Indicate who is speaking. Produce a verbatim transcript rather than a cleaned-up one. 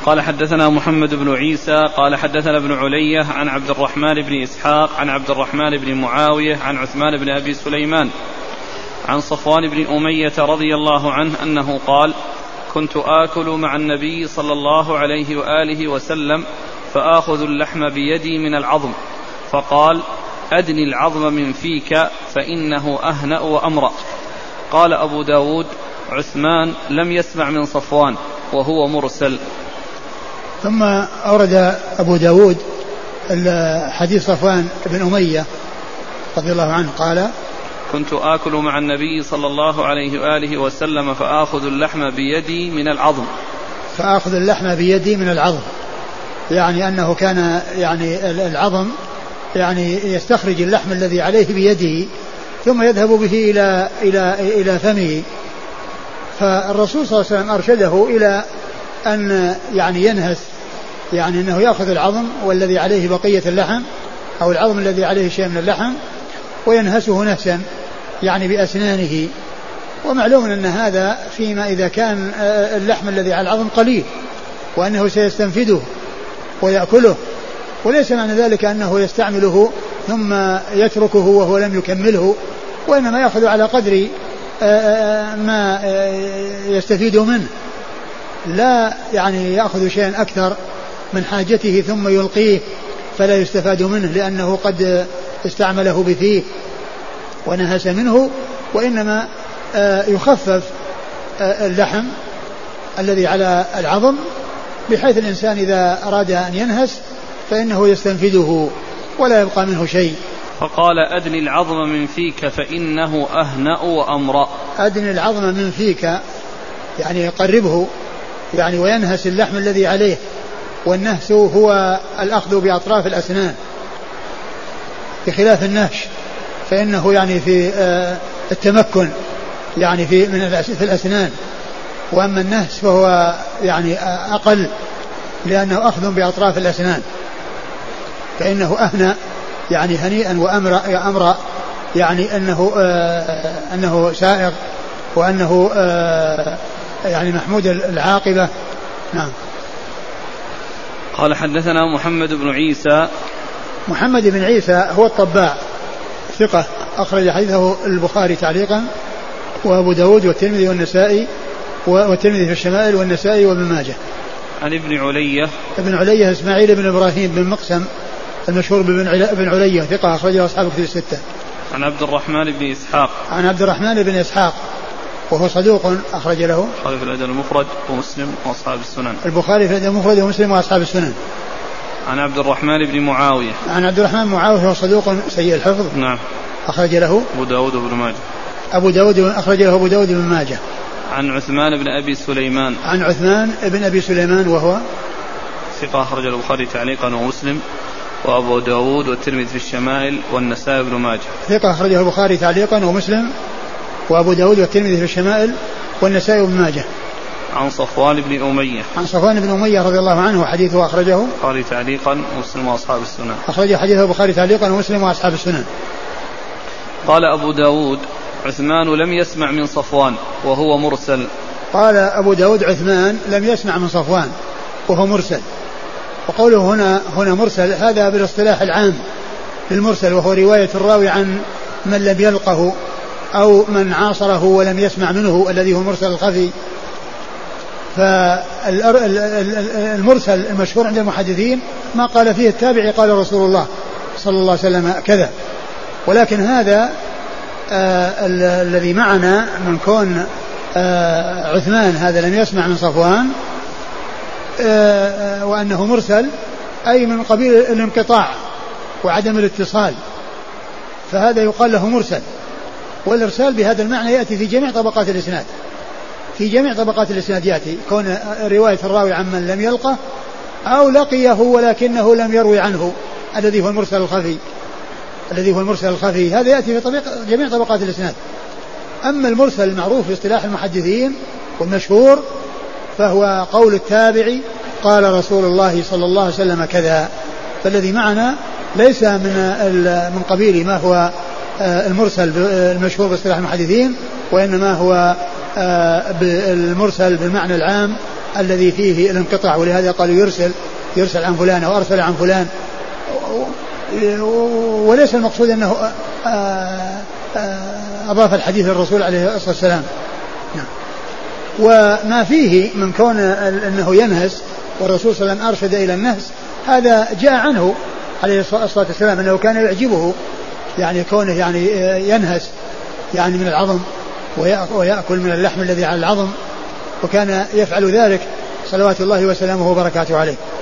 Speaker 1: قال حدثنا محمد بن عيسى قال حدثنا ابن علية عن عبد الرحمن بن إسحاق عن عبد الرحمن بن معاوية عن عثمان بن أبي سليمان عن صفوان بن أمية رضي الله عنه أنه قال كنت آكل مع النبي صلى الله عليه وآله وسلم فآخذ اللحم بيدي من العظم فقال أدني العظم من فيك فإنه أهنأ وأمرأ. قال أبو داود عثمان لم يسمع من صفوان وهو مرسل.
Speaker 2: ثم أورد أبو داود حديث صفوان بن أمية رضي الله عنه قال
Speaker 1: كنت آكل مع النبي صلى الله عليه وآله وسلم فآخذ اللحم بيدي من العظم
Speaker 2: فآخذ اللحم بيدي من العظم يعني أنه كان يعني العظم يعني يستخرج اللحم الذي عليه بيده ثم يذهب به إلى إلى إلى فمه. فالرسول صلى الله عليه وسلم أرشده إلى أن يعني ينهس يعني أنه يأخذ العظم والذي عليه بقية اللحم أو العظم الذي عليه شيء من اللحم وينهسه نهسا يعني بأسنانه. ومعلوم أن هذا فيما إذا كان اللحم الذي على العظم قليل وأنه سيستنفده ويأكله وليس معنى ذلك أنه يستعمله ثم يتركه وهو لم يكمله وإنما يأخذ على قدر ما يستفيد منه لا يعني يأخذ شيئا أكثر من حاجته ثم يلقيه فلا يستفاد منه لأنه قد استعمله بفيه ونهس منه وإنما يخفف اللحم الذي على العظم بحيث الإنسان إذا أراد أن ينهس فإنه يستنفده ولا يبقى منه شيء.
Speaker 1: فقال أدني العظم من فيك فإنه أهنأ وأمرأ.
Speaker 2: أدني العظم من فيك يعني يقربه يعني وينهس اللحم الذي عليه والنهس هو الأخذ بأطراف الأسنان بخلاف النهش فإنه يعني في التمكن يعني في من في الأسنان وأما النهس فهو يعني أقل لأنه أخذ بأطراف الأسنان فإنه أهنأ يعني هنيئا وأمرأ أمرأ يعني أنه آه أنه سائغ وأنه آه يعني محمود العاقبة. نعم.
Speaker 1: قال حدثنا محمد بن عيسى.
Speaker 2: محمد بن عيسى هو الطباع ثقة أخرج حديثه البخاري تعليقا وأبو داود والترمذي والنسائي والترمذي في الشمائل والنسائي وابن ماجه.
Speaker 1: عن ابن علية.
Speaker 2: ابن علية إسماعيل بن إبراهيم بن مقسم المشهور بابن علية ثقة أخرجه أصحاب كتب الستة.
Speaker 1: عن عبد الرحمن بن إسحاق.
Speaker 2: عن عبد الرحمن بن إسحاق وهو صدوق أخرج له
Speaker 1: البخاري في الأدب المفرد ومسلم وأصحاب السنن.
Speaker 2: البخاري في الأدب المفرد ومسلم وأصحاب السنن.
Speaker 1: عن عبد الرحمن بن معاوية.
Speaker 2: عن عبد الرحمن بن معاوية وهو صدوق سيء الحفظ.
Speaker 1: نعم.
Speaker 2: أخرج له
Speaker 1: أبو داود وابن ماجه.
Speaker 2: أبو داود أخرج له أبو داود وابن ماجه.
Speaker 1: عن عثمان بن أبي سليمان.
Speaker 2: عن عثمان بن أبي سليمان وهو
Speaker 1: ثقة أخرج البخاري تعليقا ومسلم وأبو داود والترمذي في الشمائل والنسائي بن ماجه.
Speaker 2: ثقة أخرجه البخاري تعليقا ومسلم وأبو داود والترمذي في الشمائل والنسائي بن ماجه.
Speaker 1: عن صفوان بن أمية.
Speaker 2: عن صفوان بن أمية رضي الله عنه حديثه أخرجه
Speaker 1: البخاري تعليقا ومسلم وأصحاب السنن.
Speaker 2: أخرج حديثه البخاري تعليقا ومسلم وأصحاب السنن.
Speaker 1: قال أبو داود عثمان لم يسمع من صفوان وهو مرسل.
Speaker 2: قال أبو داود عثمان لم يسمع من صفوان وهو مرسل. وقوله هنا هنا مرسل هذا بالاصطلاح العام للمرسل وهو رواية الراوي عن من لم يلقه أو من عاصره ولم يسمع منه الذي هو المرسل الخفي. فالمرسل المشهور عند المحدثين ما قال فيه التابعي قال رسول الله صلى الله عليه وسلم كذا. ولكن هذا آه الذي معنا من كون آه عثمان هذا لم يسمع من صفوان آه وأنه مرسل أي من قبيل الانقطاع وعدم الاتصال فهذا يقال له مرسل. والإرسال بهذا المعنى يأتي في جميع طبقات الإسناد في جميع طبقات الإسناد يأتي كون رواية الراوي عن من لم يلقه أو لقيه ولكنه لم يروي عنه الذي هو المرسل الخفي الذي هو المرسل الخفي هذا يأتي في طبق جميع طبقات الإسناد. أما المرسل المعروف في اصطلاح المحدثين والمشهور فهو قول التابعي قال رسول الله صلى الله عليه وسلم كذا. فالذي معنا ليس من من قبيل ما هو المرسل المشهور باصطلاح المحدثين وإنما هو المرسل بالمعنى العام الذي فيه الانقطاع، ولهذا قالوا يرسل يرسل عن فلان أو أرسل عن فلان، وليس المقصود أنه أضاف الحديث للرسول عليه الصلاة والسلام. وما فيه من كون أنه ينهس والرسول صلى الله عليه وسلم أرشد إلى النهس، هذا جاء عنه عليه الصلاة والسلام أنه كان يعجبه يعني كونه يعني ينهس يعني من العظم ويأكل من اللحم الذي على العظم، وكان يفعل ذلك صلوات الله وسلامه وبركاته عليه.